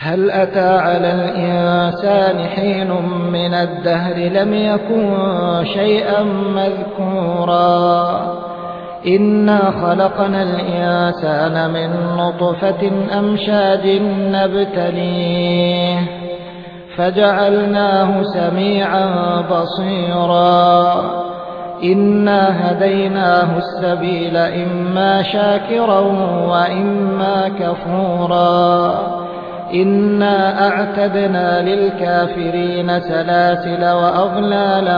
هل أتى على الإنسان حين من الدهر لم يكن شيئا مذكورا إنا خلقنا الإنسان من نطفة أمشاج نبتليه فجعلناه سميعا بصيرا إنا هديناه السبيل إما شاكرا وإما كفورا إنا أعتدنا للكافرين سلاسل وأغلالا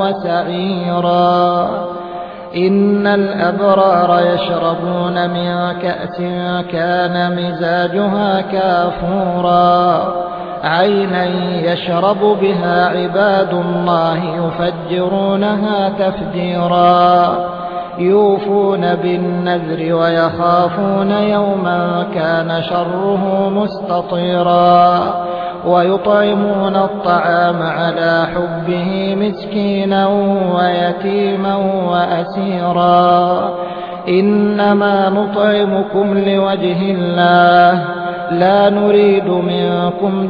وسعيرا إن الأبرار يشربون من كأس كان مزاجها كافورا عينا يشرب بها عباد الله يفجرونها تفجيرا يوفون بالنذر ويخافون يوما كان شره مستطيرا ويطعمون الطعام على حبه مسكينا ويتيما وأسيرا إنما نطعمكم لوجه الله لا نريد منكم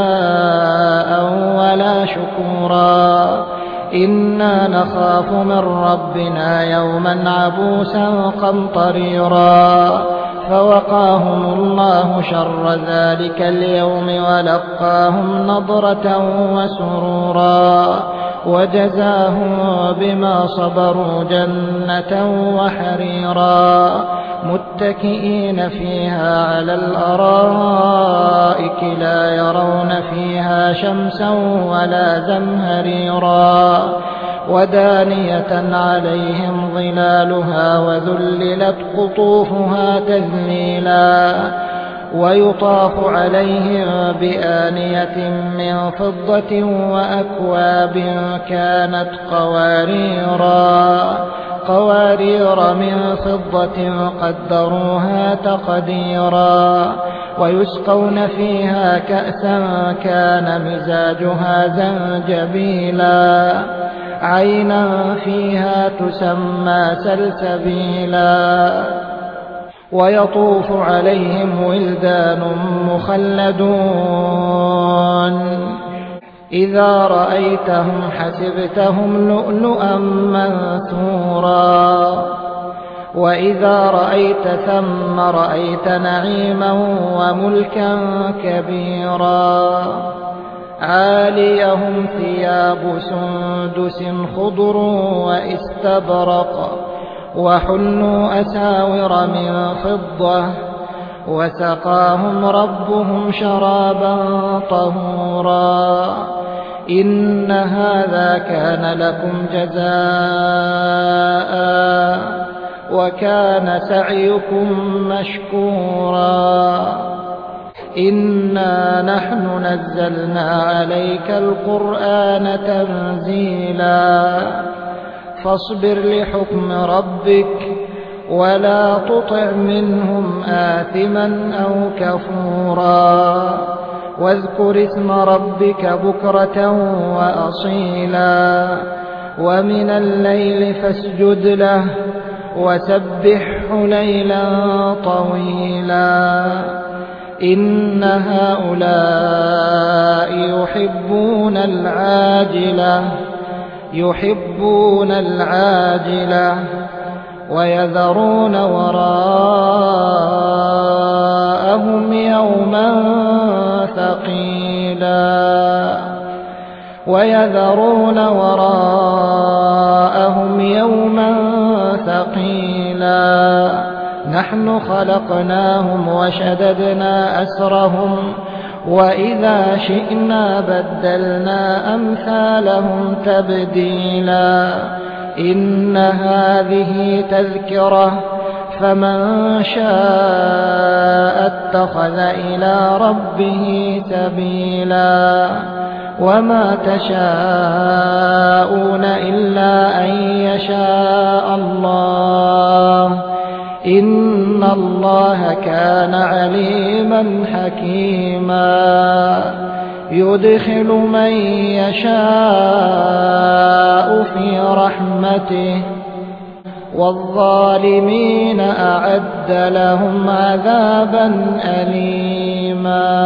جزاء ولا شكورا إنا نخاف من ربنا يوما عبوسا قمطريرا فوقاهم الله شر ذلك اليوم ولقاهم نضرة وسرورا وجزاهم بما صبروا جنة وحريرا متكئين فيها على الأرائك لا يرون فيها شمسا ولا زمهريرا ودانية عليهم ظلالها وذللت قطوفها تذليلا ويطاف عليهم بآنية من فضة وأكواب كانت قوارير من فضة قدروها تقديرا ويسقون فيها كأسا كان مزاجها زنجبيلا عينا فيها تسمى سلسبيلا ويطوف عليهم ولدان مخلدون إذا رأيتهم حسبتهم لؤلؤا منثورا وإذا رأيت ثم رأيت نعيما وملكا كبيرا عاليهم ثياب سندس خضر واستبرق وحلوا أساور من فضة وسقاهم ربهم شرابا طهورا إن هذا كان لكم جزاء وكان سعيكم مشكورا إنا نحن نزلنا عليك القرآن تنزيلا فاصبر لحكم ربك ولا تطع منهم آثما أو كفورا واذكر اسم ربك بكرة وأصيلا ومن الليل فاسجد له وسبحه ليلا طويلا إن هؤلاء يحبون العاجلة ويذرون وراءهم يوما ثقيلا نحن خلقناهم وشددنا أسرهم وإذا شئنا بدلنا أمثالهم تبديلا إن هذه تذكرة فمن شاء اتخذ إلى ربه سبيلا وما تشاءون إلا أن يشاء الله إن الله كان عليما حكيما يدخل من يشاء في رحمته والظالمين أعد لهم عذابا أليما